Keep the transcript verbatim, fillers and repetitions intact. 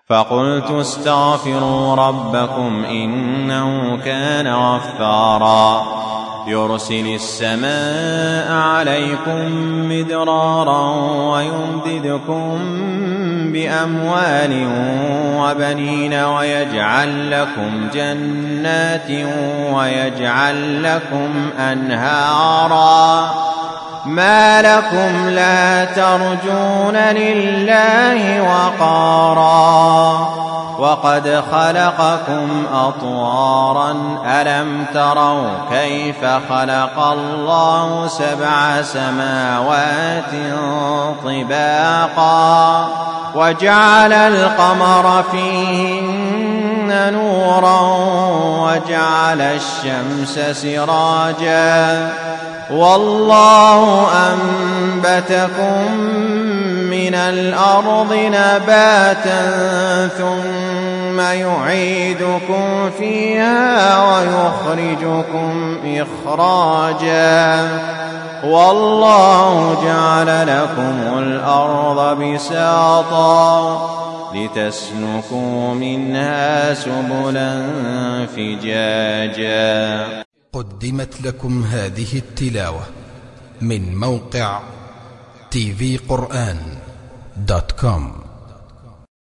فقلت استغفروا ربكم إنه كان غفارا يرسل السماء عليكم مدرارا ويمددكم بأموال وبنين ويجعل لكم جنات ويجعل لكم أنهارا ما لكم لا ترجون لله وقارا وقد خلقكم أطوارا ألم تروا كيف خلق الله سبع سماوات طباقا وجعل القمر فيهن نورا وجعل الشمس سراجا والله أنبتكم من الأرض نباتا ثم يعيدكم فيها ويخرجكم إخراجا والله جعل لكم الأرض بساطا لتسلكوا منها سبلا فجاجا. قدمت لكم هذه التلاوة من موقع تي في قرآن دوت كوم.